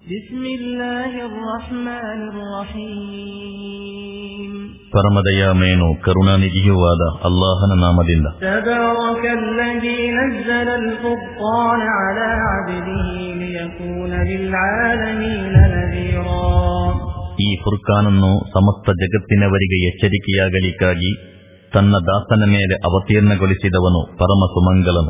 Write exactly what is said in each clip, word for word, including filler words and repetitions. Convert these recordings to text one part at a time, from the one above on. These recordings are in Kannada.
ಪರಮದಯಾಮಯನು ಕರುಣಾನಿಧಿಯೂ ಆದ ಅಲ್ಲಾಹನ ನಾಮದಿಂದ. ಈ ಫುರ್ಕಾನನ್ನು ಸಮಸ್ತ ಜಗತ್ತಿನವರಿಗೆ ಎಚ್ಚರಿಕೆಯಾಗಲಿಕ್ಕಾಗಿ ತನ್ನ ದಾಸನ ಮೇಲೆ ಅವತೀರ್ಣಗೊಳಿಸಿದವನು ಪರಮ ಸುಮಂಗಲನು.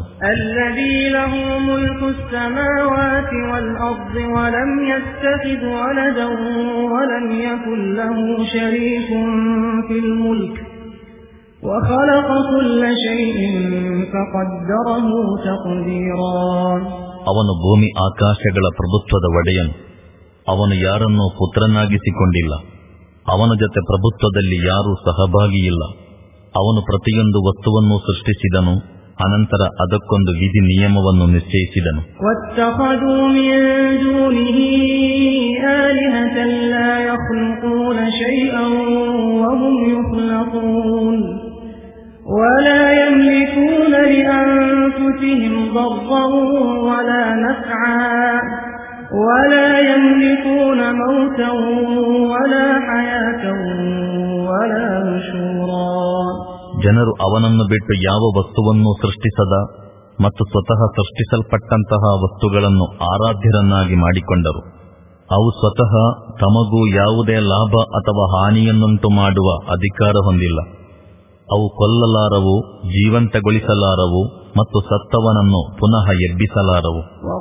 ಅವನು ಭೂಮಿ ಆಕಾಶಗಳ ಪ್ರಭುತ್ವದ ಒಡೆಯನು. ಅವನು ಯಾರನ್ನೂ ಪುತ್ರನಾಗಿಸಿಕೊಂಡಿಲ್ಲ. ಅವನ ಜೊತೆ ಪ್ರಭುತ್ವದಲ್ಲಿ ಯಾರೂ ಸಹಭಾಗಿಯಿಲ್ಲ. ಅವನು ಪ್ರತಿಯೊಂದು ವಸ್ತುವನ್ನು ಸೃಷ್ಟಿಸಿದನು, ಅನಂತರ ಅದಕ್ಕೊಂದು ವಿಧಿ ನಿಯಮವನ್ನು ನಿಶ್ಚಯಿಸಿದನು. ولا يملكون موتا ولا حياة ولا نشورا. ಜನರು ಅವನನ್ನು ಬಿಟ್ಟು ಯಾವ ವಸ್ತುವನ್ನು ಸೃಷ್ಟಿಸದ ಮತ್ತು ಸ್ವತಃ ಸೃಷ್ಟಿಸಲ್ಪಟ್ಟಂತಹ ವಸ್ತುಗಳನ್ನು ಆರಾಧ್ಯರನ್ನಾಗಿ ಮಾಡಿಕೊಂಡರು. ಅವು ಸ್ವತಃ ತಮಗೂ ಯಾವುದೇ ಲಾಭ ಅಥವಾ ಹಾನಿಯನ್ನುಂಟು ಮಾಡುವ ಅಧಿಕಾರ ಹೊಂದಿಲ್ಲ. ಅವು ಕೊಲ್ಲಲಾರವು, ಜೀವಂತಗೊಳಿಸಲಾರವು ಮತ್ತು ಸತ್ತವನನ್ನು ಪುನಃ ಎಬ್ಬಿಸಲಾರವು.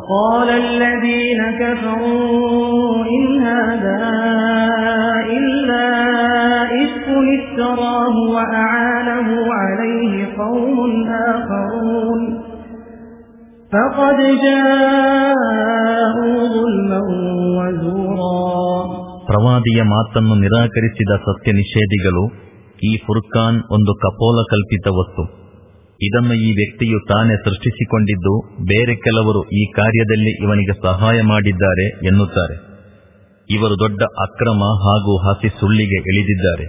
ಪ್ರವಾದಿಯ ಮಾತನ್ನು ನಿರಾಕರಿಸಿದ ಸತ್ಯ ನಿಷೇಧಿಗಳು, ಈ ಫುರ್ಕಾನ್ ಒಂದು ಕಪೋಲ ಕಲ್ಪಿತ ವಸ್ತು, ಇದನ್ನು ಈ ವ್ಯಕ್ತಿಯು ತಾನೇ ಸೃಷ್ಟಿಸಿಕೊಂಡಿದ್ದು ಬೇರೆ ಕೆಲವರು ಈ ಕಾರ್ಯದಲ್ಲಿ ಇವನಿಗೆ ಸಹಾಯ ಮಾಡಿದ್ದಾರೆ ಎನ್ನುತ್ತಾರೆ. ಇವರು ದೊಡ್ಡ ಅಕ್ರಮ ಹಾಗೂ ಹಸಿ ಸುಳ್ಳಿಗೆ ಇಳಿದಿದ್ದಾರೆ.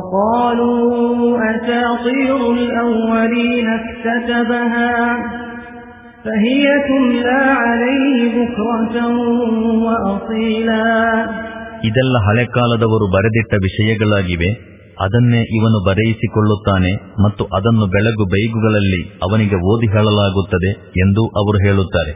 ಇದೆಲ್ಲ ಹಳೆ ಕಾಲದವರು ಬರೆದಿಟ್ಟ ವಿಷಯಗಳಾಗಿವೆ. ಅದನ್ನೇ ಇವನು ಬರೆಯಿಸಿಕೊಳ್ಳುತ್ತಾನೆ ಮತ್ತು ಅದನ್ನು ಬೆಳಗು ಬೈಗುಗಳಲ್ಲಿ ಅವನಿಗೆ ಓದಿ ಹೇಳಲಾಗುತ್ತದೆ ಎಂದು ಅವರು ಹೇಳುತ್ತಾರೆ.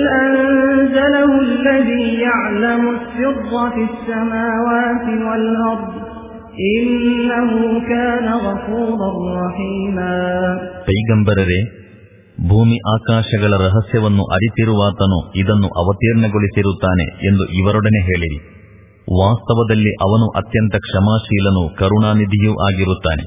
ಪೈಗಂಬರರೇ, ಭೂಮಿ ಆಕಾಶಗಳ ರಹಸ್ಯವನ್ನು ಅರಿತಿರುವಾತನು ಇದನ್ನು ಅವತೀರ್ಣಗೊಳಿಸಿರುತ್ತಾನೆ ಎಂದು ಇವರೊಡನೆ ಹೇಳಿರಿ. ವಾಸ್ತವದಲ್ಲಿ ಅವನು ಅತ್ಯಂತ ಕ್ಷಮಾಶೀಲನು, ಕರುಣಾನಿಧಿಯೂ ಆಗಿರುತ್ತಾನೆ.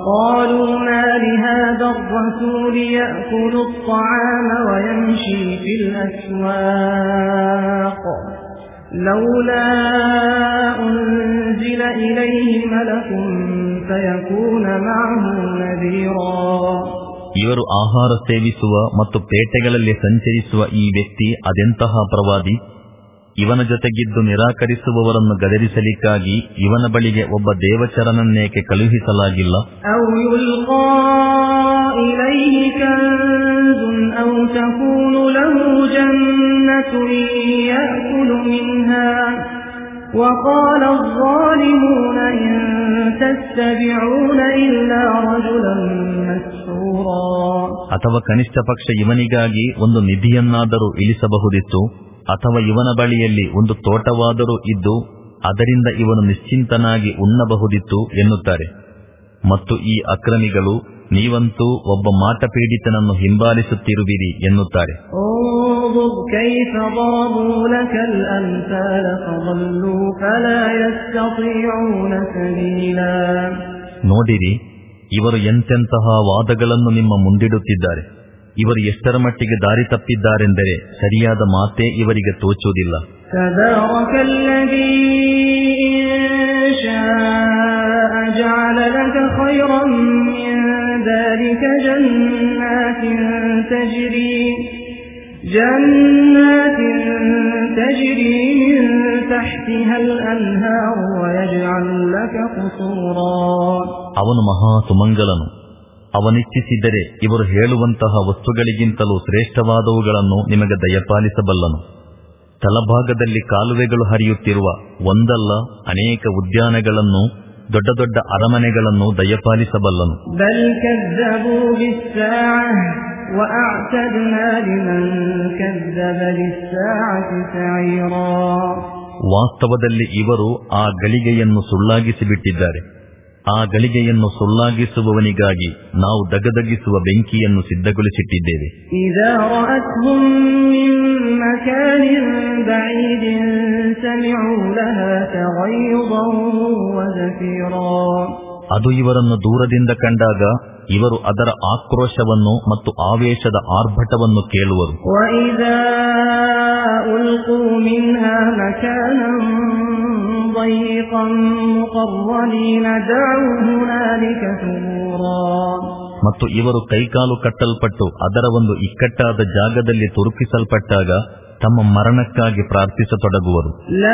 ಇವರು ಆಹಾರ ಸೇವಿಸುವ ಮತ್ತು ಪೇಟೆಗಳಲ್ಲಿ ಸಂಚರಿಸುವ ಈ ವ್ಯಕ್ತಿ ಅದೆಂತಹ ಪ್ರವಾದಿ? ಇವನ ಜೊತೆಗಿದ್ದು ನಿರಾಕರಿಸುವವರನ್ನು ಗದರಿಸಲಿಕ್ಕಾಗಿ ಇವನ ಬಳಿಗೆ ಒಬ್ಬ ದೇವಚರನನ್ನೇಕೆ ಕಳುಹಿಸಲಾಗಿಲ್ಲ? ಅಥವಾ ಕನಿಷ್ಠ ಪಕ್ಷ ಇವನಿಗಾಗಿ ಒಂದು ನಿಧಿಯನ್ನಾದರೂ ಇಳಿಸಬಹುದಿತ್ತು, ಅಥವಾ ಇವನ ಬಳಿಯಲ್ಲಿ ಒಂದು ತೋಟವಾದರೂ ಇದ್ದು ಅದರಿಂದ ಇವನು ನಿಶ್ಚಿಂತನಾಗಿ ಉಣ್ಣಬಹುದಿತ್ತು ಎನ್ನುತ್ತಾರೆ. ಮತ್ತು ಈ ಅಕ್ರಮಿಗಳು, ನೀವಂತೂ ಒಬ್ಬ ಮಾಟಪೀಡಿತನನ್ನು ಹಿಂಬಾಲಿಸುತ್ತಿರುವಿರಿ ಎನ್ನುತ್ತಾರೆ. ನೋಡಿರಿ, ಇವರು ಎಂತೆಂತಹ ವಾದಗಳನ್ನು ನಿಮ್ಮ ಮುಂದಿಡುತ್ತಿದ್ದಾರೆ. ಇವರು ಎಷ್ಟರ ಮಟ್ಟಿಗೆ ದಾರಿ ತಪ್ಪಿದ್ದಾರೆಂದರೆ ಸರಿಯಾದ ಮಾತೇ ಇವರಿಗೆ ತೋಚುವುದಿಲ್ಲ. ಅವನು ಮಹಾ ಸುಮಂಗಲನು. ಅವನಿಚ್ಛಿಸಿದರೆ ಇವರು ಹೇಳುವಂತಹ ವಸ್ತುಗಳಿಗಿಂತಲೂ ಶ್ರೇಷ್ಠವಾದವುಗಳನ್ನು ನಿಮಗೆ ದಯಪಾಲಿಸಬಲ್ಲನು. ತಲಭಾಗದಲ್ಲಿ ಕಾಲುವೆಗಳು ಹರಿಯುತ್ತಿರುವ ಒಂದಲ್ಲ ಅನೇಕ ಉದ್ಯಾನಗಳನ್ನು, ದೊಡ್ಡ ದೊಡ್ಡ ಅರಮನೆಗಳನ್ನು ದಯಪಾಲಿಸಬಲ್ಲನು. ವಾಸ್ತವದಲ್ಲಿ ಇವರು ಆ ಗಳಿಗೆಯನ್ನು ಸುಳ್ಳಾಗಿಸಿಬಿಟ್ಟಿದ್ದಾರೆ. ಆ ಗಳಿಗೆಯನ್ನು ಸುಳ್ಳಾಗಿಸುವವನಿಗಾಗಿ ನಾವು ದಗದಗಿಸುವ ಬೆಂಕಿಯನ್ನು ಸಿದ್ಧಗೊಳಿಸಿಟ್ಟಿದ್ದೇವೆ. ಅದು ಇವರನ್ನು ದೂರದಿಂದ ಕಂಡಾಗ ಇವರು ಅದರ ಆಕ್ರೋಶವನ್ನು ಮತ್ತು ಆವೇಶದ ಆರ್ಭಟವನ್ನು ಕೇಳುವರು. ಮತ್ತು ಇವರು ಕೈಕಾಲು ಕಟ್ಟಲ್ಪಟ್ಟು ಅದರ ಒಂದು ಇಕ್ಕಟ್ಟಾದ ಜಾಗದಲ್ಲಿ ತುರುಕಿಸಲ್ಪಟ್ಟಾಗ ತಮ್ಮ ಮರಣಕ್ಕಾಗಿ ಪ್ರಾರ್ಥಿಸತೊಡಗುವರು.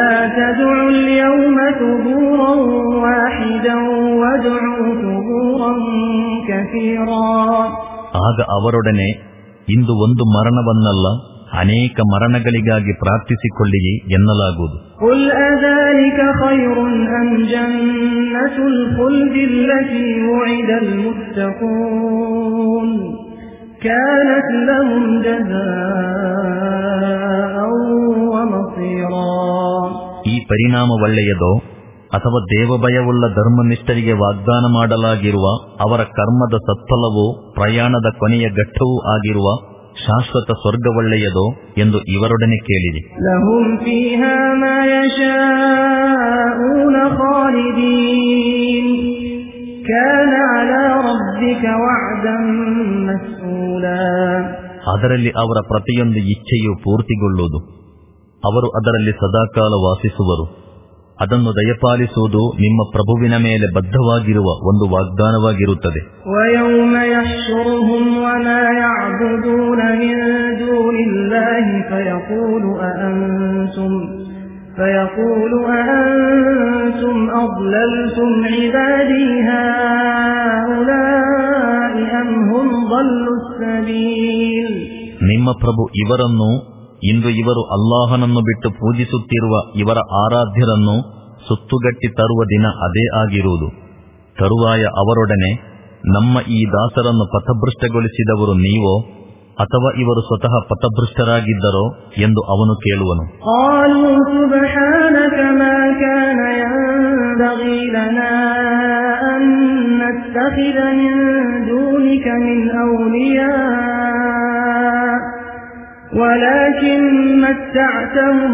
ಆಗ ಅವರೊಡನೆ ಇಂದು ಒಂದು ಮರಣವನ್ನಲ್ಲ ಅನೇಕ ಮರಣಗಳಿಗಾಗಿ ಪ್ರಾರ್ಥಿಸಿಕೊಳ್ಳಿರಿ ಎನ್ನಲಾಗುವುದು. ಈ ಪರಿಣಾಮ ಒಳ್ಳೆಯದೋ ಅಥವಾ ದೇವಭಯವುಳ್ಳ ಧರ್ಮನಿಷ್ಠರಿಗೆ ವಾಗ್ದಾನ ಮಾಡಲಾಗಿರುವ ಅವರ ಕರ್ಮದ ಸತ್ಫಲವೂ ಪ್ರಯಾಣದ ಕೊನೆಯ ಘಟ್ಟವೂ ಆಗಿರುವ ಶಾಶ್ವತ ಸ್ವರ್ಗ ಒಳ್ಳೆಯದೋ ಎಂದು ಇವರೊಡನೆ ಕೇಳಿರಿ. ಅದರಲ್ಲಿ ಅವರ ಪ್ರತಿಯೊಂದು ಇಚ್ಛೆಯು ಪೂರ್ತಿಗೊಳ್ಳುವುದು. ಅವರು ಅದರಲ್ಲಿ ಸದಾಕಾಲ ವಾಸಿಸುವರು. ಅದನ್ನು ದಯಪಾಲಿಸುವುದು ನಿಮ್ಮ ಪ್ರಭುವಿನ ಮೇಲೆ ಬದ್ಧವಾಗಿರುವ ಒಂದು ವಾಗ್ದಾನವಾಗಿರುತ್ತದೆ. ನಿಮ್ಮ ಪ್ರಭು ಇವರನ್ನು, ಇಂದು ಇವರು ಅಲ್ಲಾಹನನ್ನು ಬಿಟ್ಟು ಪೂಜಿಸುತ್ತಿರುವ ಇವರ ಆರಾಧ್ಯರನ್ನು ಸುತ್ತುಗಟ್ಟಿ ತರುವ ದಿನ ಅದೇ ಆಗಿರುವುದು. ತರುವಾಯ ಅವರೊಡನೆ, ನಮ್ಮ ಈ ದಾಸರನ್ನು ಪಥಭೃಷ್ಟಗೊಳಿಸಿದವರು ನೀವೋ ಅಥವಾ ಇವರು ಸ್ವತಃ ಪಥಭೃಷ್ಟರಾಗಿದ್ದರೋ ಎಂದು ಅವನು ಕೇಳುವನು. ولكن متعتهم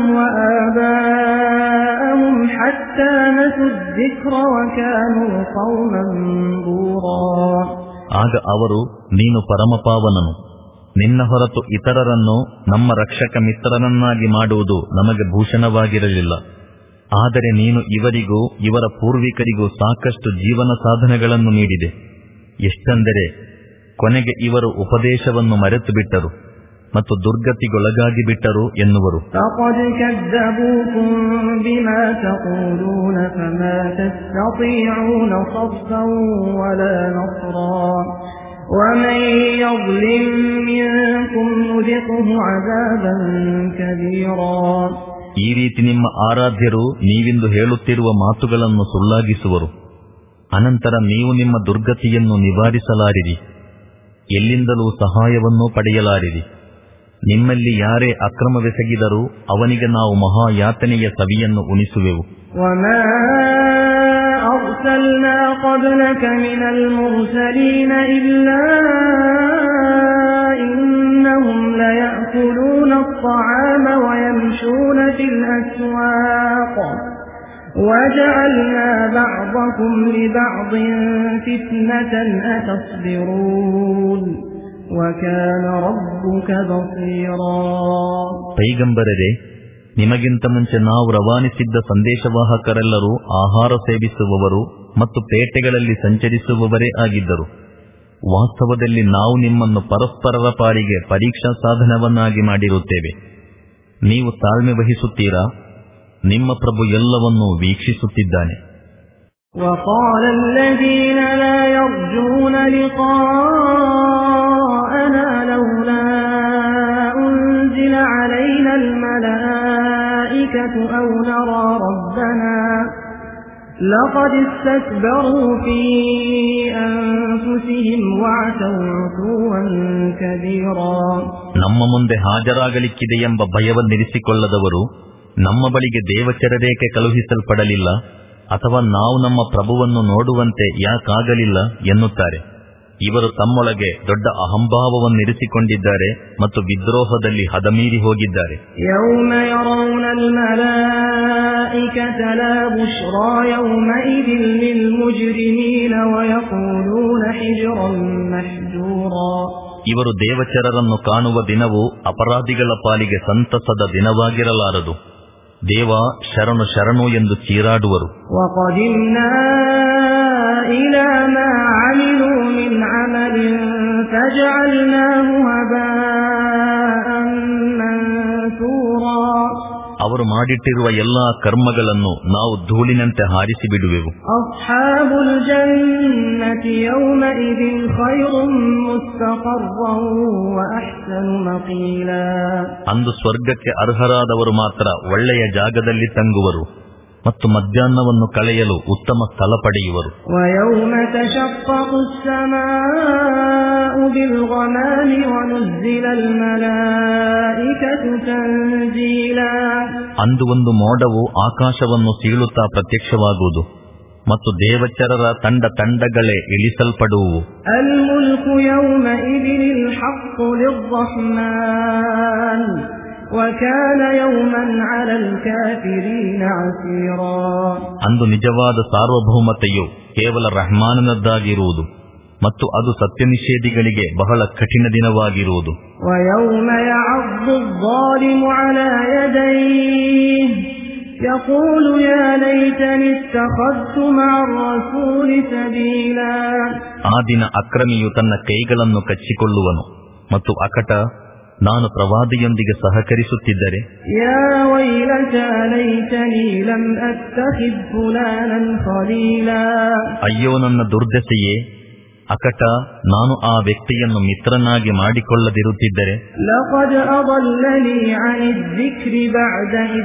وآباءهم حتى نسوا الذكر وكانوا قوما بورا. ಆಗ ಅವರು, ನೀನು ಪರಮಪಾವನನು, ನಿನ್ನ ಹೊರತು ಇತರರನ್ನು ನಮ್ಮ ರಕ್ಷಕ ಮಿತ್ರರನ್ನಾಗಿ ಮಾಡುವುದು ನಮಗೆ ಭೂಷಣವಾಗಿರಲಿಲ್ಲ. ಆದರೆ ನೀನು ಇವರಿಗೂ ಇವರ ಪೂರ್ವಿಕರಿಗೂ ಸಾಕಷ್ಟು ಜೀವನ ಸಾಧನಗಳನ್ನು ನೀಡಿದೆ. ಎಷ್ಟೆಂದರೆ ಕೊನೆಗೆ ಇವರು ಉಪದೇಶವನ್ನು ಮರೆತು ಬಿಟ್ಟರು ಮತ್ತು ದುರ್ಗತಿಗೊಳಗಾಗಿ ಬಿಟ್ಟರು ಎನ್ನುವರು. ಈ ರೀತಿ ನಿಮ್ಮ ಆರಾಧ್ಯರು ನೀವಿಂದು ಹೇಳುತ್ತಿರುವ ಮಾತುಗಳನ್ನು ಸುಳ್ಳಾಗಿಸುವರು. ಅನಂತರ ನೀವು ನಿಮ್ಮ ದುರ್ಗತಿಯನ್ನು ನಿವಾರಿಸಲಾರಿರಿ, ಎಲ್ಲಿಂದಲೂ ಸಹಾಯವನ್ನೂ ಪಡೆಯಲಾರಿರಿ. ನಿಮ್ಮಲ್ಲಿ ಯಾರೇ ಅಕ್ರಮವೆಸಗಿದರೂ ಅವನಿಗೆ ನಾವು ಮಹಾಯಾತನೆಯ ಸವಿಯನ್ನು ಉಣಿಸುವೆವು. وَجَعَلْنَا بَعْضَكُمْ لِبَعْضٍ فِتْنَةً أَتَصْبِرُونَ وَكَانَ رَبُّكَ بَصِيرًا. ಪೈಗಂಬರರೇ, ನಿಮಗಿಂತ ಮುಂಚೆ ನಾವು ರವಾನಿಸಿದ್ದ ಸಂದೇಶವಾಹಕರೆಲ್ಲರೂ ಆಹಾರ ಸೇವಿಸುವವರು ಮತ್ತು ಪೇಟೆಗಳಲ್ಲಿ ಸಂಚರಿಸುವವರೇ ಆಗಿದ್ದರು. ವಾಸ್ತವದಲ್ಲಿ ನಾವು ನಿಮ್ಮನ್ನು ಪರಸ್ಪರರ ಪಾಲಿಗೆ ಪರೀಕ್ಷಾ ಸಾಧನವನ್ನಾಗಿ ಮಾಡಿರುತ್ತೇವೆ. ನೀವು ತಾಳ್ಮೆ ವಹಿಸುತ್ತೀರಾ? ನಿಮ್ಮ ಪ್ರಭು ಎಲ್ಲವನ್ನೂ ವೀಕ್ಷಿಸುತ್ತಿದ್ದಾನೆ. وقال الذين لا يرجون لقاءنا لولا أنزل علينا الملائكة الْمَلَائِكَةُ أَوْ نَرَى رَبَّنَا لَقَدِ اسْتَكْبَرُوا فِي أَنفُسِهِمْ وَعَتَوْا عُتُوًّا كَبِيرًا. ನಮ್ಮ ಮುಂದೆ ಹಾಜರಾಗಲಿಕ್ಕಿದೆಯೆಂಬ ಭಯವನ್ನಿರಿಸಿಕೊಳ್ಳದವರು ನಮ್ಮ ಬಳಿಗೆ ದೇವಚರರೇಕೆ ಕಳುಹಿಸಲ್ಪಡಲಿಲ್ಲ ಅಥವಾ ನಾವು ನಮ್ಮ ಪ್ರಭುವನ್ನು ನೋಡುವಂತೆ ಯಾಕಾಗಲಿಲ್ಲ ಎನ್ನುತ್ತಾರೆ. ಇವರು ತಮ್ಮೊಳಗೆ ದೊಡ್ಡ ಅಹಂಭಾವವನ್ನಿರಿಸಿಕೊಂಡಿದ್ದಾರೆ ಮತ್ತು ವಿದ್ರೋಹದಲ್ಲಿ ಹದಮೀರಿ ಹೋಗಿದ್ದಾರೆ. ಯೌಮ ಯರೌನಲ್ ಮಲಾಯಿಕತ ಲಾ ಬುಶ್ರಾ ಯೌಮಇದಿನ್ ಲಿಲ್ ಮುಜ್ರಿಮೀನ ವಯಖೂಲೂನ ಹಿಜ್ರನ್ ಮಹ್ಜೂರಾ. ಇವರು ದೇವಚರರನ್ನು ಕಾಣುವ ದಿನವು ಅಪರಾಧಿಗಳ ಪಾಲಿಗೆ ಸಂತಸದ ದಿನವಾಗಿರಲಾರದು. ದೇವ ಶರಣು ಶರಣು ಎಂದು ಚೀರಾಡುವರು. ವಕದಿಮ್ನಾ ಇಲಾ ಮಾ ಅಮಿಲೂ ಮಿನ್ ಅಮಲಿನ್ ಫಜಅಲ್ನಾಹು ಹಬಾಅನ್ ಮನ್ಸೂರಾ. ಅವರು ಮಾಡಿಟ್ಟಿರುವ ಎಲ್ಲಾ ಕರ್ಮಗಳನ್ನು ನಾವು ಧೂಳಿನಂತೆ ಹಾರಿಸಿ ಬಿಡುವೆವು. ಅಸ್ಹಾಬುಲ್ ಜನ್ನತಿ ಯೌಮಇದಿನ್ ಖೈರುಂ ಮುಸ್ತಖರ್ರನ್ ವ ಅಹ್ಸನು ಮಕೀಲಾ. ಅಂದು ಸ್ವರ್ಗಕ್ಕೆ ಅರ್ಹರಾದವರು ಮಾತ್ರ ಒಳ್ಳೆಯ ಜಾಗದಲ್ಲಿ ತಂಗುವರು ಮತ್ತು ಮಧ್ಯಾಹ್ನವನ್ನು ಕಳೆಯಲು ಉತ್ತಮ ಸ್ಥಳ ಪಡೆಯುವರು. ವಯೌಮ ತಶಕ್ಕಕು ಸ್-ಸಮಾഉ ಬಿಲ್-ಗಮಾಮಿ ವನುಜ್ಜಿಲಲ್ ಮಲಾಯಿಕತು ತಂಜೀಲಾ. ಅಂದು ಒಂದು ಮೋಡವು ಆಕಾಶವನ್ನು ಸೀಳುತ್ತಾ ಪ್ರತ್ಯಕ್ಷವಾಗುವುದು ಮತ್ತು ದೇವಚರರ ತಂಡ ತಂಡಗಳೇ ಇಳಿಸಲ್ಪಡುವು. ಅಲ್ ಮುಲ್ಕು ಯೌಮಇದಿನಿಲ್ ಹಕ್ಕು ಲಿರ್-ರಹ್ಮಾನ್ ವಕಾನ ಯೌಮನ್ ಅಲಲ್ ಕಾಫಿರೀನ ಅಸೀರಾ. ಅಂದು ನಿಜವಾದ ಸಾರ್ವಭೌಮತೆಯು ಕೇವಲ ರಹ್ಮಾನನದ್ದಾಗಿರುವುದು ಮತ್ತು ಅದು ಸತ್ಯನಿಷೇಧಿಗಳಿಗೆ ಬಹಳ ಕಠಿಣ ದಿನವಾಗಿರುವುದು. ವಯೌಮ ಯಅದ್ದು ظಾಲಿಮು ಅಲಾ ಯದೈಹಿ ಯಖೂಲು ಯಾ ಲೈತನಿ ಇತ್ತಖದ್ತು ಮಅರ್ ರಸೂಲಿ ಸಬೀಲಾ. ಆ ದಿನ ಅಕ್ರಮಿಯು ತನ್ನ ಕೈಗಳನ್ನು ಕಚ್ಚಿಕೊಳ್ಳುವನು ಮತ್ತು ಅಕಟ, ನಾನು ಪ್ರವಾದಿಯೊಂದಿಗೆ ಸಹಕರಿಸುತ್ತಿದ್ದರೆ. ಯಾ ವೈಲತಾ ಲೈತನಿ ಲಂ ಅತ್ತಖಿದ್ ಫುಲಾನನ್ ಖಲೀಲಾ. ಅಯ್ಯೋ ನನ್ನ ದುರ್ದಶೆಯೇ, ಅಕಟ, ನಾನು ಆ ವ್ಯಕ್ತಿಯನ್ನು ಮಿತ್ರನಾಗಿ ಮಾಡಿಕೊಳ್ಳದಿರುತ್ತಿದ್ದರೆ. ಲಖದ್ ಅضلني عن الذكر بعد إذ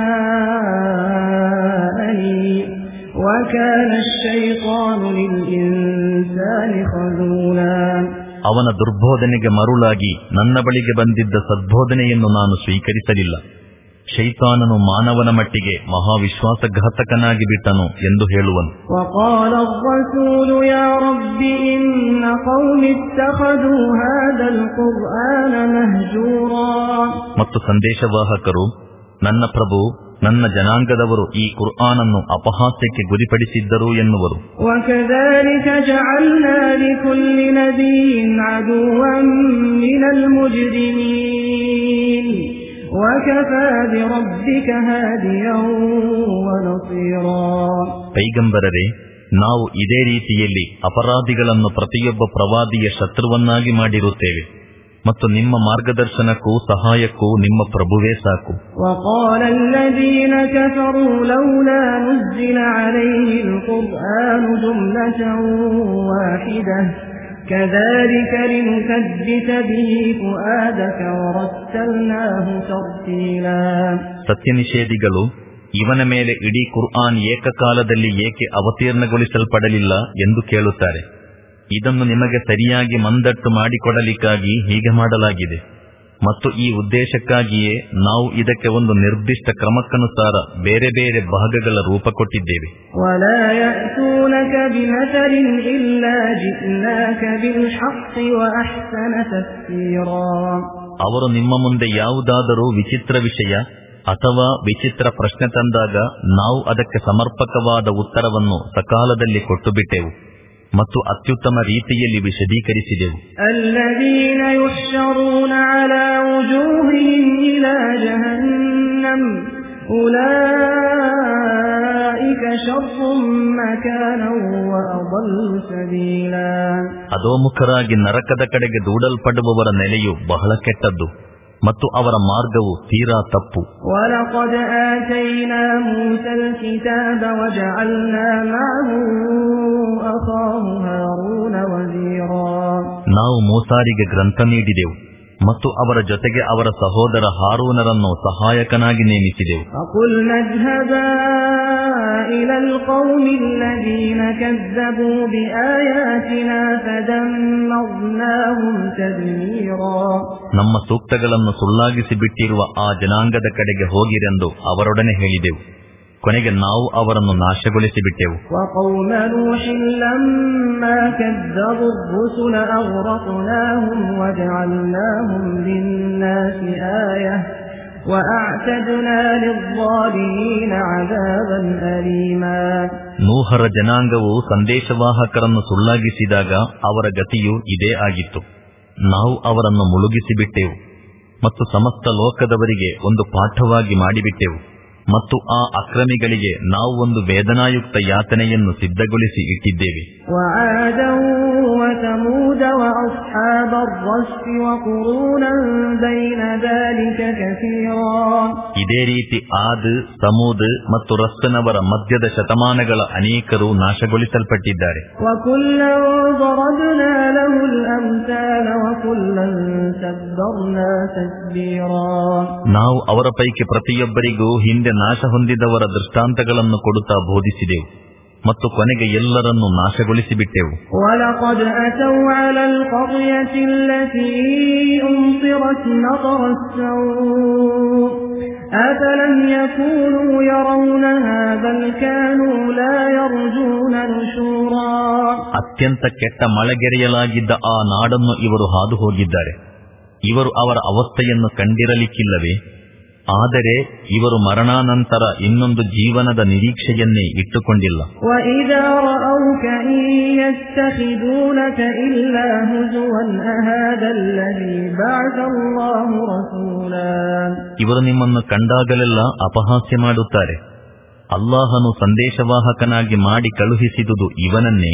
جاءني وكان الشيطان للإنسان خذولا. ಅವನ ದುರ್ಬೋಧನೆಗೆ ಮರುಳಾಗಿ ನನ್ನ ಬಳಿಗೆ ಬಂದಿದ್ದ ಸದ್ಬೋಧನೆಯನ್ನು ನಾನು ಸ್ವೀಕರಿಸಲಿಲ್ಲ. ಶೈತಾನನು ಮಾನವನ ಮಟ್ಟಿಗೆ ಮಹಾವಿಶ್ವಾಸಘಾತಕನಾಗಿ ಬಿಟ್ಟನು ಎಂದು ಹೇಳುವನು. وقال الرسول يا رب إن قومي اتخذوا هذا القرآن مهجورا. ಮತ್ತು ಸಂದೇಶವಾಹಕರು, ನನ್ನ ಪ್ರಭು, ನನ್ನ ಜನಾಂಗದವರು ಈ ಕುರ್ಆನನ್ನು ಅಪಹಾಸ್ಯಕ್ಕೆ ಗುರಿಪಡಿಸಿದ್ದರು ಎನ್ನುವರು. وكذلك جعلنا لكل نبي عدوا من المجرمين وكفى بربك هاديا ونصيرا. ಪೈಗಂಬರರೇ, ನಾವು ಇದೇ ರೀತಿಯಲ್ಲಿ ಅಪರಾಧಿಗಳನ್ನು ಪ್ರತಿಯೊಬ್ಬ ಪ್ರವಾದಿಯ ಶತ್ರುವನ್ನಾಗಿ ಮಾಡಿರುತ್ತೇವೆ ಮತ್ತು ನಿಮ್ಮ ಮಾರ್ಗದರ್ಶನಕ್ಕೂ ಸಹಾಯಕ್ಕೂ ನಿಮ್ಮ ಪ್ರಭುವೇ ಸಾಕು. وقال الذين كفروا لولا نزل عليه القرآن جملة واحدة كذلك لنثبت به فؤادك ورتلناه ترتيلا. ಸತ್ಯನಿಷೇಧಿಗಳು ಇವನ ಮೇಲೆ ಇಡೀ ಕುರ್ಆನ್ ಏಕಕಾಲದಲ್ಲಿ ಏಕೆ ಅವತೀರ್ಣಗೊಳಿಸಲ್ಪಡಲಿಲ್ಲ ಎಂದು ಕೇಳುತ್ತಾರೆ. ಇದನ್ನು ನಿಮಗೆ ಸರಿಯಾಗಿ ಮಂದಟ್ಟು ಮಾಡಿಕೊಡಲಿಕ್ಕಾಗಿ ಹೀಗೆ ಮಾಡಲಾಗಿದೆ ಮತ್ತು ಈ ಉದ್ದೇಶಕ್ಕಾಗಿಯೇ ನಾವು ಇದಕ್ಕೆ ಒಂದು ನಿರ್ದಿಷ್ಟ ಕ್ರಮಕ್ಕನುಸಾರ ಬೇರೆ ಬೇರೆ ಭಾಗಗಳ ರೂಪ ಕೊಟ್ಟಿದ್ದೇವೆ. ولا يأتونك بمثل إلا جئناك بالحق وأحسن تفسيرا. ಅವರು ನಿಮ್ಮ ಮುಂದೆ ಯಾವುದಾದರೂ ವಿಚಿತ್ರ ವಿಷಯ ಅಥವಾ ವಿಚಿತ್ರ ಪ್ರಶ್ನೆ ತಂದಾಗ ನಾವು ಅದಕ್ಕೆ ಸಮರ್ಪಕವಾದ ಉತ್ತರವನ್ನು ಸಕಾಲದಲ್ಲಿ ಕೊಟ್ಟು ಬಿಟ್ಟೆವು ಮತ್ತು ಅತ್ಯುತ್ತಮ ರೀತಿಯಲ್ಲಿ ವಿಶದೀಕರಿಸಿದೆವು. الذين يحشرون على وجوههم إلى جهنم أولئك شر مكانا وأضل سبيلا. ಅಧೋಮುಖರಾಗಿ ನರಕದ ಕಡೆಗೆ ದೂಡಲ್ಪಡುವವರ ನೆಲೆಯು ಬಹಳ ಕೆಟ್ಟದ್ದು ಮತ್ತು ಅವರ ಮಾರ್ಗವು ತೀರಾ ತಪ್ಪು. وَلَقَدْ آتَيْنَا مُوسَى الْكِتَابَ وَجَعَلْنَا مَعَهُ أَخَاهُ هَارُونَ وَزِيرًا. ನಾವು ಮೂಸಾರಿಗೆ ಗ್ರಂಥ ನೀಡಿದೆವು ಮತ್ತು ಅವರ ಜೊತೆಗೆ ಅವರ ಸಹೋದರ ಹಾರೂನರನ್ನು ಸಹಾಯಕನಾಗಿ ನೇಮಿಸಿದೆವು. ನಮ್ಮ ಸೂಕ್ತಗಳನ್ನು ಸುಳ್ಳಾಗಿಸಿ ಬಿಟ್ಟಿರುವ ಆ ಜನಾಂಗದ ಕಡೆಗೆ ಹೋಗಿರೆಂದು ಅವರೊಡನೆ ಹೇಳಿದೆವು. ಕೊನೆಗೆ ನಾವು ಅವರನ್ನು ನಾಶಗೊಳಿಸಿಬಿಟ್ಟೆವು. ನೂಹರ ಜನಾಂಗವು ಸಂದೇಶವಾಹಕರನ್ನು ಸುಳ್ಳಾಗಿಸಿದಾಗ ಅವರ ಗತಿಯು ಇದೇ ಆಗಿತ್ತು. ನಾವು ಅವರನ್ನು ಮುಳುಗಿಸಿಬಿಟ್ಟೆವು ಮತ್ತು ಸಮಸ್ತ ಲೋಕದವರಿಗೆ ಒಂದು ಪಾಠವಾಗಿ ಮಾಡಿಬಿಟ್ಟೆವು. ಮತ್ತು ಆ ಅಕ್ರಮಿಗಳಿಗೆ ನಾವು ಒಂದು ವೇದನಾಯುಕ್ತ ಯಾತನೆಯನ್ನು ಸಿದ್ಧಗೊಳಿಸಿ ಇಟ್ಟಿದ್ದೇವೆ. ಇದೇ ರೀತಿ ಆದ್, ಸಮೂದ್ ಮತ್ತು ರಸ್ತನವರ ಮಧ್ಯದ ಶತಮಾನಗಳ ಅನೇಕರು ನಾಶಗೊಳಿಸಲ್ಪಟ್ಟಿದ್ದಾರೆ. ನಾವು ಅವರ ಪೈಕಿ ಪ್ರತಿಯೊಬ್ಬರಿಗೂ ಹಿಂದೆ ನಾಶ ಹೊಂದಿದವರ ದೃಷ್ಟಾಂತಗಳನ್ನು ಕೊಡುತ್ತಾ ಬೋಧಿಸಿದೆವು ಮತ್ತು ಕೊನೆಗೆ ಎಲ್ಲರನ್ನೂ ನಾಶಗೊಳಿಸಿಬಿಟ್ಟೆವು. ಅತ್ಯಂತ ಕೆಟ್ಟ ಮಳೆಗೆರೆಯಲಾಗಿದ್ದ ಆ ನಾಡನ್ನು ಇವರು ಹಾದು ಹೋಗಿದ್ದಾರೆ. ಇವರು ಅವರ ಅವಸ್ಥೆಯನ್ನು ಕಂಡಿರಲಿಕ್ಕಿಲ್ಲವೇ? ಆದರೆ ಇವರು ಮರಣಾನಂತರ ಇನ್ನೊಂದು ಜೀವನದ ನಿರೀಕ್ಷೆಯನ್ನೇ ಇಟ್ಟುಕೊಂಡಿಲ್ಲ. ಇವರು ನಿಮ್ಮನ್ನು ಕಂಡಾಗಲೆಲ್ಲ ಅಪಹಾಸ್ಯ ಮಾಡುತ್ತಾರೆ. ಅಲ್ಲಾಹನು ಸಂದೇಶವಾಹಕನಾಗಿ ಮಾಡಿ ಕಳುಹಿಸಿದುದು ಇವನನ್ನೇ.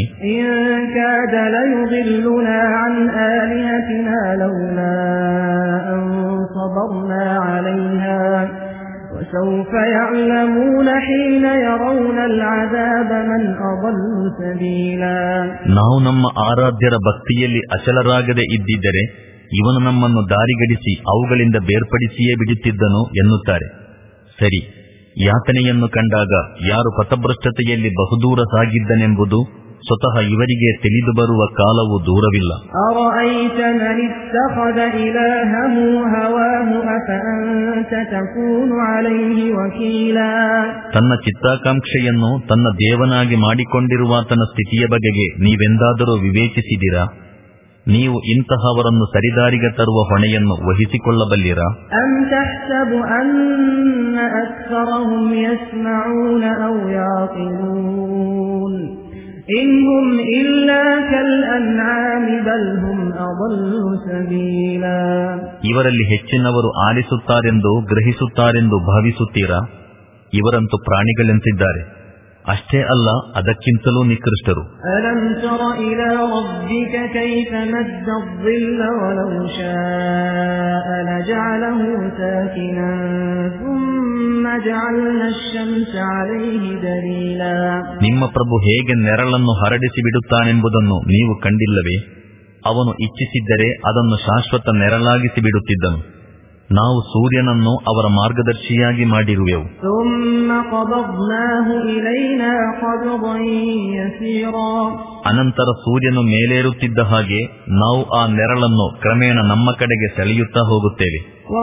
ನಾವು ನಮ್ಮ ಆರಾಧ್ಯರ ಭಕ್ತಿಯಲ್ಲಿ ಅಚಲರಾಗದೆ ಇದ್ದಿದ್ದರೆ ಇವನು ನಮ್ಮನ್ನು ದಾರಿಗಡಿಸಿ ಅವುಗಳಿಂದ ಬೇರ್ಪಡಿಸಿಯೇ ಬಿಡುತ್ತಿದ್ದನು ಎನ್ನುತ್ತಾರೆ. ಸರಿ, ಯಾತನೆಯನ್ನು ಕಂಡಾಗ ಯಾರು ಪಥಭ್ರಷ್ಟತೆಯಲ್ಲಿ ಬಹುದೂರ ಸಾಗಿದ್ದನೆಂಬುದು ಸ್ವತಃ ಇವರಿಗೆ ತಿಳಿದು ಬರುವ ಕಾಲವು ದೂರವಿಲ್ಲ. ತನ್ನ ಚಿತ್ತಾಕಾಂಕ್ಷೆಯನ್ನು ತನ್ನ ದೇವನಾಗಿ ಮಾಡಿಕೊಂಡಿರುವಾತನ ಸ್ಥಿತಿಯ ಬಗೆಗೆ ನೀವೆಂದಾದರೂ ವಿವೇಚಿಸಿದಿರಾ? ನೀವು ಇಂತಹವರನ್ನು ಸರಿದಾರಿಗೆ ತರುವ ಹೊಣೆಯನ್ನು ವಹಿಸಿಕೊಳ್ಳಬಲ್ಲಿರಾ? ಇವರಲ್ಲಿ ಹೆಚ್ಚಿನವರು ಆಲಿಸುತ್ತಾರೆಂದು ಗ್ರಹಿಸುತ್ತಾರೆಂದು ಭಾವಿಸುತ್ತೀರಾ? ಇವರಂತೂ ಪ್ರಾಣಿಗಳೆಂತಿದ್ದಾರೆ. ಅಷ್ಟೇ ಅಲ್ಲ, ಅದಕ್ಕಿಂತಲೂ ನಿಕೃಷ್ಟರು. ನಿಮ್ಮ ಪ್ರಭು ಹೇಗೆ ನೆರಳನ್ನು ಹರಡಿಸಿ ಬಿಡುತ್ತಾನೆಂಬುದನ್ನು ನೀವು ಕಂಡಿಲ್ಲವೇ? ಅವನು ಇಚ್ಛಿಸಿದ್ದರೆ ಅದನ್ನು ಶಾಶ್ವತ ನೆರಳಾಗಿಸಿ ಬಿಡುತ್ತಿದ್ದನು. ನಾವು ಸೂರ್ಯನನ್ನು ಅವರ ಮಾರ್ಗದರ್ಶಿಯಾಗಿ ಮಾಡಿರುವೆವು. ಅನಂತರ ಸೂರ್ಯನು ಮೇಲೇರುತ್ತಿದ್ದ ಹಾಗೆ ನಾವು ಆ ನೆರಳನ್ನು ಕ್ರಮೇಣ ನಮ್ಮ ಕಡೆಗೆ ಸೆಳೆಯುತ್ತಾ ಹೋಗುತ್ತೇವೆ.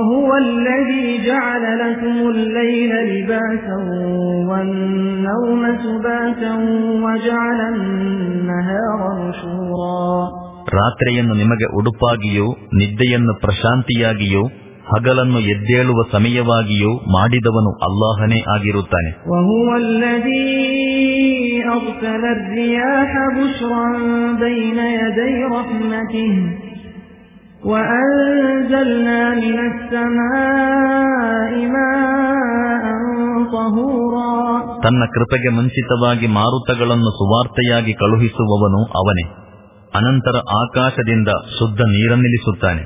ರಾತ್ರಿಯನ್ನು ನಿಮಗೆ ಉಡುಪಾಗಿಯೂ ನಿದ್ದೆಯನ್ನು ಪ್ರಶಾಂತಿಯಾಗಿಯೂ ಹಗಲನ್ನು ಎದ್ದೇಳುವ ಸಮಯವಾಗಿಯೂ ಮಾಡಿದವನು ಅಲ್ಲಾಹನೇ ಆಗಿರುತ್ತಾನೆ. ತನ್ನ ಕೃಪೆಗೆ ಮುಂಚಿತವಾಗಿ ಮಾರುತಗಳನ್ನು ಸುವಾರ್ತೆಯಾಗಿ ಕಳುಹಿಸುವವನು ಅವನೇ. ಅನಂತರ ಆಕಾಶದಿಂದ ಶುದ್ಧ ನೀರನ್ನಿಳಿಸುತ್ತಾನೆ.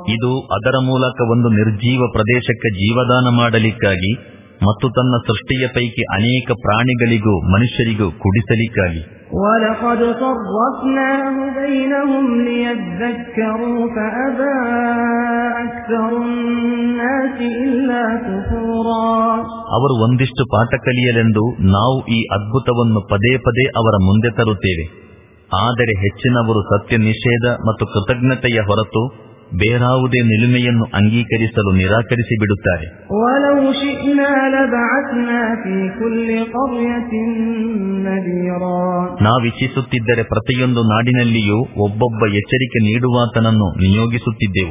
ಇದು ಅದರ ಮೂಲಕ ಒಂದು ನಿರ್ಜೀವ ಪ್ರದೇಶಕ್ಕೆ ಜೀವದಾನ ಮಾಡಲಿಕ್ಕಾಗಿ ಮತ್ತು ತನ್ನ ಸೃಷ್ಟಿಯ ಪೈಕಿ ಅನೇಕ ಪ್ರಾಣಿಗಳಿಗೂ ಮನುಷ್ಯರಿಗೂ ಕುಡಿಸಲಿಕ್ಕಾಗಿ. وَلَقَدْ صَرَّفْنَاهُ بَيْنَهُمْ لِيَذَّكَّرُوا فَأَبَى أَكْثَرُ النَّاسِ إِلَّا كُفُورًا. ಅವರು ಒಂದಿಷ್ಟು ಪಾಠ ಕಲಿಯಲೆಂದು ನಾವು ಈ ಅದ್ಭುತವನ್ನು ಪದೇ ಪದೇ ಅವರ ಮುಂದೆ ತರುತ್ತೇವೆ. ಆದರೆ ಹೆಚ್ಚಿನವರು ಸತ್ಯ ನಿಷೇಧ ಮತ್ತು ಕೃತಜ್ಞತೆಯ ಹೊರತು ಬೇರಾವುದೇ ನಿಲುಮೆಯನ್ನು ಅಂಗೀಕರಿಸಲು ನಿರಾಕರಿಸಿ ಬಿಡುತ್ತಾರೆ. ನಾವಿಚ್ಛಿಸುತ್ತಿದ್ದರೆ ಪ್ರತಿಯೊಂದು ನಾಡಿನಲ್ಲಿಯೂ ಒಬ್ಬೊಬ್ಬ ಎಚ್ಚರಿಕೆ ನೀಡುವಾತನನ್ನು ನಿಯೋಗಿಸುತ್ತಿದ್ದೆವು.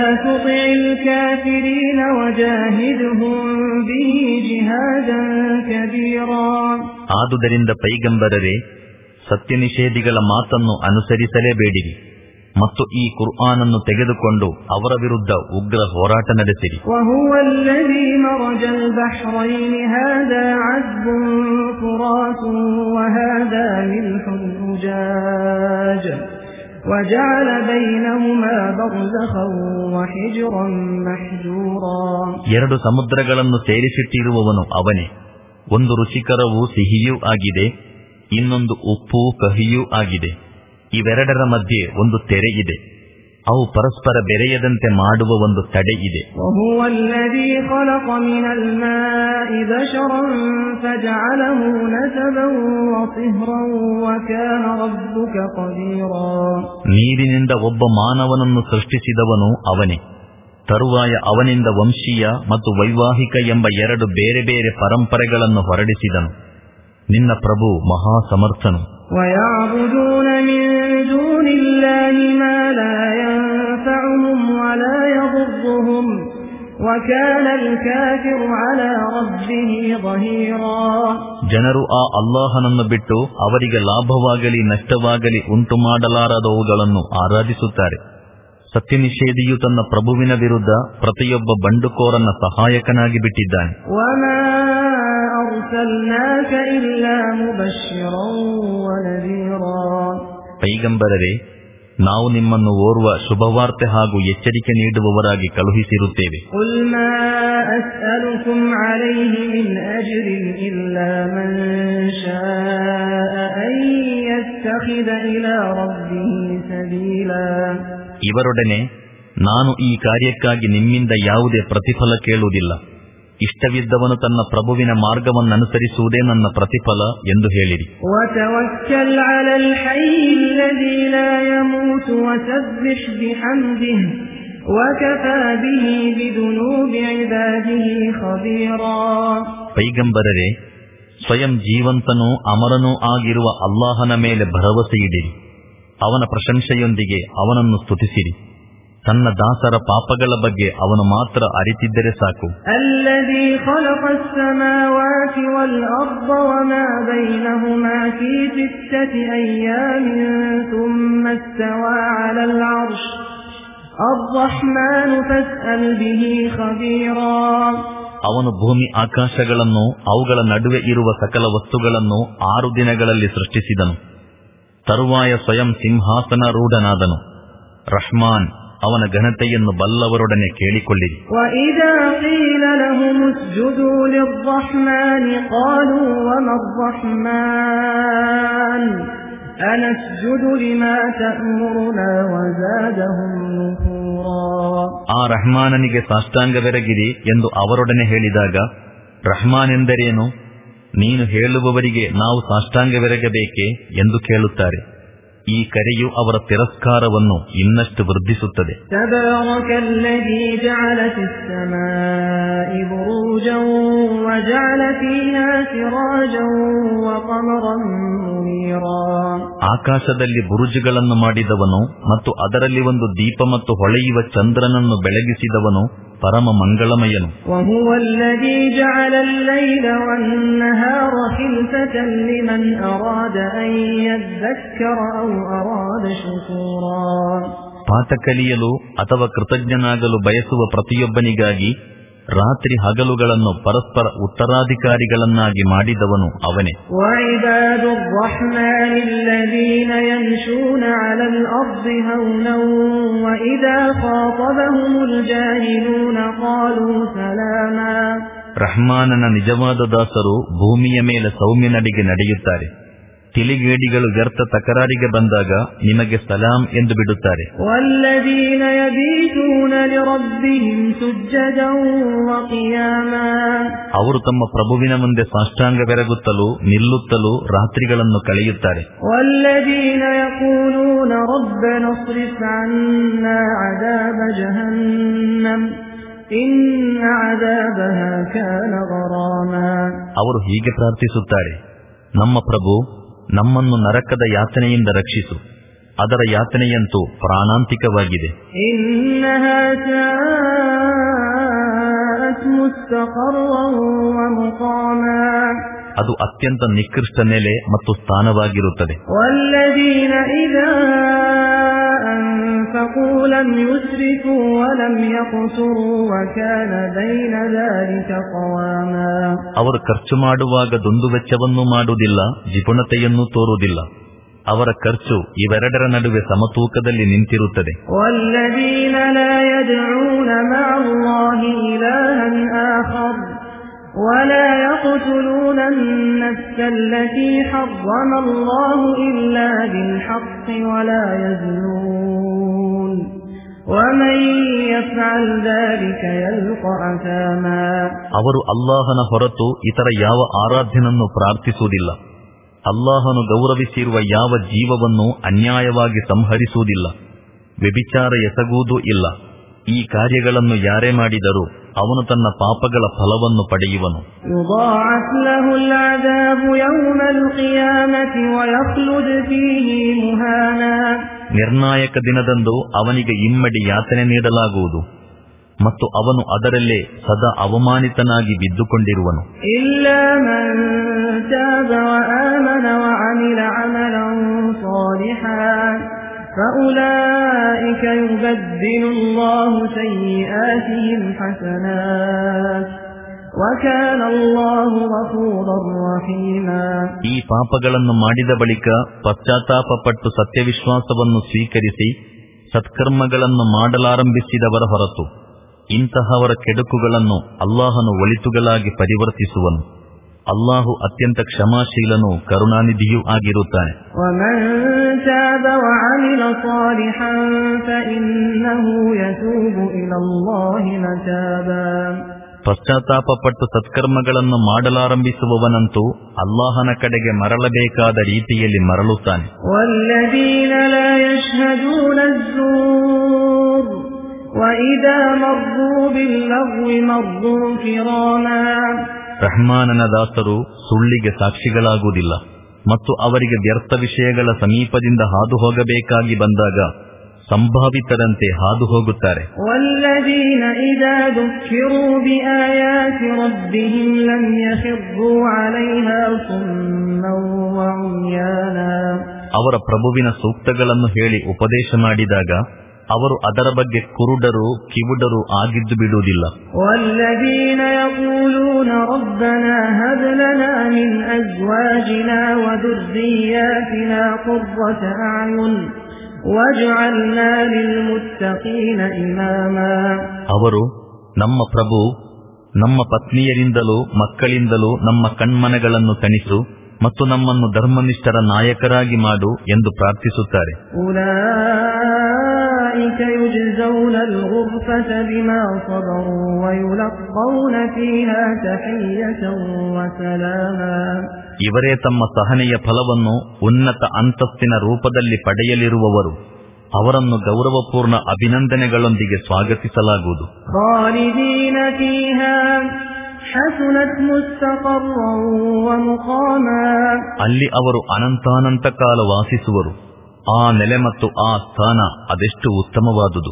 ಆದುದರಿಂದ ಪೈಗಂಬರರೇ, ಸತ್ಯ ನಿಷೇಧಿಗಳ ಮಾತನ್ನು ಅನುಸರಿಸಲೇಬೇಡಿರಿ ಮತ್ತು ಈ ಕುರ್ಆನನ್ನು ತೆಗೆದುಕೊಂಡು ಅವರ ವಿರುದ್ಧ ಉಗ್ರ ಹೋರಾಟ ನಡೆಸಿರಿ. ಎರಡು ಸಮುದ್ರಗಳನ್ನು ಸೇರಿಸಿಟ್ಟಿರುವವನು ಅವನೇ. ಒಂದು ರುಚಿಕರವೂ ಸಿಹಿಯೂ ಆಗಿದೆ, ಇನ್ನೊಂದು ಉಪ್ಪು ಕಹಿಯೂ ಆಗಿದೆ. ಇವೆರಡರ ಮಧ್ಯೆ ಒಂದು ತೆರೆ ಇದೆ. ಅವು ಪರಸ್ಪರ ಬೆರೆಯದಂತೆ ಮಾಡುವ ಒಂದು ತಡೆ ಇದೆ. ನೀರಿನಿಂದ ಒಬ್ಬ ಮಾನವನನ್ನು ಸೃಷ್ಟಿಸಿದವನು ಅವನೇ. ತರುವಾಯ ಅವನಿಂದ ವಂಶೀಯ ಮತ್ತು ವೈವಾಹಿಕ ಎಂಬ ಎರಡು ಬೇರೆ ಬೇರೆ ಪರಂಪರೆಗಳನ್ನು ಹೊರಡಿಸಿದನು. ನಿನ್ನ ಪ್ರಭು ಮಹಾ ಸಮರ್ಥನು. وَيَعْبُدُونَ مِن دُونِ اللَّهِ مَا لَا يَنفَعُهُمْ وَلَا يَضُرُّهُمْ وَكَانَ الْكَافِرُ عَلَى رَبِّهِ ظَهِيرًا. ಜನರು ಆ ಅಲ್ಲಾಹನನ್ನು ಬಿಟ್ಟು ಅವರಿಗೆ ಲಾಭವಾಗಲಿ ನಷ್ಟವಾಗಲಿ ಉಂಟು ಮಾಡಲಾರದವುಗಳನ್ನು ಆರಾಧಿಸುತ್ತಾರೆ. ಸತ್ಯ ನಿಷೇಧಿಯು ತನ್ನ ಪ್ರಭುವಿನ ವಿರುದ್ಧ ಪ್ರತಿಯೊಬ್ಬ ಬಂಡುಕೋರನ್ನ ಸಹಾಯಕನಾಗಿ ಬಿಟ್ಟಿದ್ದಾನೆ. ಪೈಗಂಬರರೇ, ನಾವು ನಿಮ್ಮನ್ನು ಓರ್ವ ಶುಭವಾರ್ತೆ ಹಾಗೂ ಎಚ್ಚರಿಕೆ ನೀಡುವವರಾಗಿ ಕಳುಹಿಸಿರುತ್ತೇವೆ. ಇವರೊಡನೆ ನಾನು ಈ ಕಾರ್ಯಕ್ಕಾಗಿ ನಿಮ್ಮಿಂದ ಯಾವುದೇ ಪ್ರತಿಫಲ ಕೇಳುವುದಿಲ್ಲ. ಇಷ್ಟವಿದ್ದವನು ತನ್ನ ಪ್ರಭುವಿನ ಮಾರ್ಗವನ್ನನುಸರಿಸುವುದೇ ನನ್ನ ಪ್ರತಿಫಲ ಎಂದು ಹೇಳಿರಿ. ಪೈಗಂಬರರೇ, ಸ್ವಯಂ ಜೀವಂತನೂ ಅಮರನೂ ಆಗಿರುವ ಅಲ್ಲಾಹನ ಮೇಲೆ ಭರವಸೆಯಿಡಿರಿ. ಅವನ ಪ್ರಶಂಸೆಯೊಂದಿಗೆ ಅವನನ್ನು ಸ್ತುತಿಸಿರಿ. ತನ್ನ ದಾಸರ ಪಾಪಗಳ ಬಗ್ಗೆ ಅವನು ಮಾತ್ರ ಅರಿತಿದ್ದರೆ ಸಾಕು. ಅಲ್ಲದೀ ಖಲಖಸ್ ಸಮಾವಾತಿ ವಲ್ ಅರ್ದ ವಮಾ ಬೈನಹುಮಾ ಫೀ ಸಿತ್ತತಿ ಅಯ್ಯಾಮಿನ್ ಥುಮ್ಮ ಇಸ್ತವಾ ಅಲಲ್ ಅರ್ಶ್ ಅರ್-ರಹ್ಮಾನ್ ಫಸ್ಅಲ್ ಬಿಹಿ ಖಬೀರಾ. ಅವನು ಭೂಮಿ ಆಕಾಶಗಳನ್ನು ಅವುಗಳ ನಡುವೆ ಇರುವ ಸಕಲ ವಸ್ತುಗಳನ್ನು ಆರು ದಿನಗಳಲ್ಲಿ ಸೃಷ್ಟಿಸಿದನು. ತರುವಾಯ ಸ್ವಯಂ ಸಿಂಹಾಸನಾರೂಢನಾದನು. ರಹ್ಮಾನ್ ಅವನ ಘನತೆಯನ್ನು ಬಲ್ಲವರೊಡನೆ ಕೇಳಿಕೊಳ್ಳಿರಿ. ಆ ರಹ್ಮಾನನಿಗೆ ಸಾಷ್ಟಾಂಗವೆರಗಿರಿ ಎಂದು ಅವರೊಡನೆ ಹೇಳಿದಾಗ, ರಹ್ಮಾನ್ ಎಂದರೇನು, ನೀನು ಹೇಳುವವರಿಗೆ ನಾವು ಸಾಷ್ಟಾಂಗವೆರಗಬೇಕೆ ಎಂದು ಕೇಳುತ್ತಾರೆ. ಈ ಕರೆಯು ಅವರ ತಿರಸ್ಕಾರವನ್ನು ಇನ್ನಷ್ಟು ವೃದ್ಧಿಸುತ್ತದೆ. ತಬಾರಕಲ್ಲದೀ ಜಅಲ ಫಿಸ್-ಸಲಾኢ ಬುರೂಜನ್ ವಜಅಲ ಫೀಹಾ ಸಿರಾಜನ್ ವಕಮರನ್ ಮುನೀರಾ. ಆಕಾಶದಲ್ಲಿ ಬುರುಜುಗಳನ್ನು ಮಾಡಿದವನು ಮತ್ತು ಅದರಲ್ಲಿ ಒಂದು ದೀಪ ಮತ್ತು ಹೊಳೆಯುವ ಚಂದ್ರನನ್ನು ಬೆಳಗಿಸಿದವನು ಪರಮ ಮಂಗಳಮಯನು. ವಹುವಲ್ಲದೀ ಜಅಲ ಅಲ್-ಲೈಲ ವನ್-ನಹಾರ ಖಿಲ್ಫತನ್ ಲಿಮನ್ ಅರಾದ ಅನ್ ಯದ್ಧಕ್ಕರ ಔ ಅರಾದ ಶುಕೂರಾ. ಪಾಠ ಕಲಿಯಲು ಅಥವಾ ಕೃತಜ್ಞನಾಗಲು ಬಯಸುವ ಪ್ರತಿಯೊಬ್ಬನಿಗಾಗಿ ರಾತ್ರಿ ಹಗಲುಗಳನ್ನು ಪರಸ್ಪರ ಉತ್ತರಾಧಿಕಾರಿಗಳನ್ನಾಗಿ ಮಾಡಿದವನು ಅವನೇ. ರಹ್ಮಾನನ ನಿಜವಾದ ದಾಸರು ಭೂಮಿಯ ಮೇಲೆ ಸೌಮ್ಯ ನಡಿಗೆ ನಡೆಯುತ್ತಾರೆ. ತಿಳಿಗೇಡಿಗಳು ವ್ಯರ್ಥ ತಕರಾರಿಗೆ ಬಂದಾಗ ನಿಮಗೆ ಸಲಾಂ ಎಂದು ಬಿಡುತ್ತಾರೆ. ಅವರು ತಮ್ಮ ಪ್ರಭುವಿನ ಮುಂದೆ ಸಾಷ್ಟಾಂಗವೆರಗುತ್ತಲೂ ನಿಲ್ಲುತ್ತಲೂ ರಾತ್ರಿಗಳನ್ನು ಕಳೆಯುತ್ತಾರೆ. ಅವರು ಹೀಗೆ ಪ್ರಾರ್ಥಿಸುತ್ತಾರೆ, ನಮ್ಮ ಪ್ರಭು, ನಮ್ಮನ್ನು ನರಕದ ಯಾತನೆಯಿಂದ ರಕ್ಷಿಸು, ಅದರ ಯಾತನೆಯಂತೂ ಪ್ರಾಣಾಂತಿಕವಾಗಿದೆ. ಅದು ಅತ್ಯಂತ ನಿಕೃಷ್ಟ ನೆಲೆ ಮತ್ತು ಸ್ಥಾನವಾಗಿರುತ್ತದೆ. ಅವರು ಖರ್ಚು ಮಾಡುವಾಗ ದುಂದುವೆಚ್ಚವನ್ನೂ ಮಾಡುವುದಿಲ್ಲ, ಜಿಪುಣತೆಯನ್ನೂ ತೋರುವುದಿಲ್ಲ. ಅವರ ಖರ್ಚು ಇವೆರಡರ ನಡುವೆ ಸಮತೂಕದಲ್ಲಿ ನಿಂತಿರುತ್ತದೆ. ولا يقتلون النفس التي حرم الله إلا بالحق ولا يزنون ومن يفعل ذلك يلقى أثاما. ಅವರು ಅಲ್ಲಾಹನ ಹೊರತು ಇತರ ಯಾವ ಆರಾಧ್ಯನನ್ನು ಪ್ರಾರ್ಥಿಸುವುದಿಲ್ಲ. ಅಲ್ಲಾಹನು ಗೌರವಿಸಿರುವ ಯಾವ ಜೀವವನ್ನು ಅನ್ಯಾಯವಾಗಿ ಸಂಹರಿಸುವುದಿಲ್ಲ. ವ್ಯಭಿಚಾರ ಎಸಗುವುದೂ ಇಲ್ಲ. ಈ ಕಾರ್ಯಗಳನ್ನು ಯಾರೇ ಮಾಡಿದರೂ ಅವನು ತನ್ನ ಪಾಪಗಳ ಫಲವನ್ನು ಪಡೆಯುವನು. ನಿರ್ಣಾಯಕ ದಿನದಂದು ಅವನಿಗೆ ಇಮ್ಮಡಿ ಯಾತನೆ ನೀಡಲಾಗುವುದು ಮತ್ತು ಅವನು ಅದರಲ್ಲೇ ಸದಾ ಅವಮಾನಿತನಾಗಿ ಬಿದ್ದುಕೊಂಡಿರುವನು. فأولئك يبدل الله سيئاتهم حسنات وكان الله غفورا رحيما. ಈ ಪಾಪಗಳನ್ನು ಮಾಡಿದ ಬಳಿಕ ಪಶ್ಚಾತ್ತಾಪಪಟ್ಟು ಸತ್ಯವಿಶ್ವಾಸವನ್ನು ಸ್ವೀಕರಿಸಿ ಸತ್ಕರ್ಮಗಳನ್ನು ಮಾಡಲಾರಂಭಿಸಿದವರ ಹೊರತು ಇಂತಹವರ ಕೆಡುಕುಗಳನ್ನು ಅಲ್ಲಾಹನು ಒಳಿತುಗಳಾಗಿ ಪರಿವರ್ತಿಸುವನು. ಅಲ್ಲಾಹು ಅತ್ಯಂತ ಕ್ಷಮಾಶೀಲನೂ ಕರುಣಾನಿಧಿಯೂ ಆಗಿರುತ್ತಾನೆ. ಪಶ್ಚಾತ್ತಾಪಪಟ್ಟು ಸತ್ಕರ್ಮಗಳನ್ನು ಮಾಡಲಾರಂಭಿಸುವವನಂತೂ ಅಲ್ಲಾಹನ ಕಡೆಗೆ ಮರಳಬೇಕಾದ ರೀತಿಯಲ್ಲಿ ಮರಳುತ್ತಾನೆ. ರಹ್ಮಾನನ ದಾಸರು ಸುಳ್ಳಿಗೆ ಸಾಕ್ಷಿಗಳಾಗುವುದಿಲ್ಲ ಮತ್ತು ಅವರಿಗೆ ವ್ಯರ್ಥ ವಿಷಯಗಳ ಸಮೀಪದಿಂದ ಹಾದು ಹೋಗಬೇಕಾಗಿ ಬಂದಾಗ ಸಂಭಾವಿತರಂತೆ ಹಾದು ಹೋಗುತ್ತಾರೆ. ಅವರ ಪ್ರಭುವಿನ ಸೂಕ್ತಗಳನ್ನು ಹೇಳಿ ಉಪದೇಶ ಮಾಡಿದಾಗ ಅವರು ಅದರ ಬಗ್ಗೆ ಕುರುಡರು ಕಿವುಡರು ಆಗಿದ್ದು ಬಿಡುವುದಿಲ್ಲ. ಅವರು ನಮ್ಮ ಪ್ರಭು, ನಮ್ಮ ಪತ್ನಿಯರಿಂದಲೂ ಮಕ್ಕಳಿಂದಲೂ ನಮ್ಮ ಕಣ್ಮನಗಳನ್ನು ತಣಿಸು ಮತ್ತು ನಮ್ಮನ್ನು ಧರ್ಮನಿಷ್ಠರ ನಾಯಕರಾಗಿ ಮಾಡು ಎಂದು ಪ್ರಾರ್ಥಿಸುತ್ತಾರೆ. ಇವರೇ ತಮ್ಮ ಸಹನೆಯ ಫಲವನ್ನು ಉನ್ನತ ಅಂತಸ್ತಿನ ರೂಪದಲ್ಲಿ ಪಡೆಯಲಿರುವವರು. ಅವರನ್ನು ಗೌರವಪೂರ್ಣ ಅಭಿನಂದನೆಗಳೊಂದಿಗೆ ಸ್ವಾಗತಿಸಲಾಗುವುದು. ಅಲ್ಲಿ ಅವರು ಅನಂತಾನಂತ ಕಾಲ ವಾಸಿಸುವರು. ಆ ನೆಲೆ ಮತ್ತು ಆ ಸ್ಥಾನ ಅದೆಷ್ಟು ಉತ್ತಮವಾದುದು.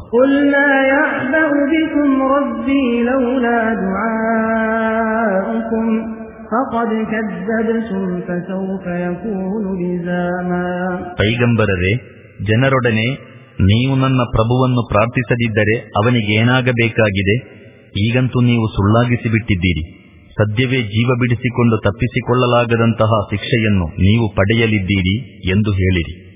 ಪೈಗಂಬರರೇ, ಜನರೊಡನೆ ನೀವು ನನ್ನ ಪ್ರಭುವನ್ನು ಪ್ರಾರ್ಥಿಸದಿದ್ದರೆ ಅವನಿಗೇನಾಗಬೇಕಾಗಿದೆ? ಈಗಂತೂ ನೀವು ಸುಳ್ಳಾಗಿಸಿಬಿಟ್ಟಿದ್ದೀರಿ. ಸದ್ಯವೇ ಜೀವ ಬಿಡಿಸಿಕೊಂಡು ತಪ್ಪಿಸಿಕೊಳ್ಳಲಾಗದಂತಹ ಶಿಕ್ಷೆಯನ್ನು ನೀವು ಪಡೆಯಲಿದ್ದೀರಿ ಎಂದು ಹೇಳಿರಿ.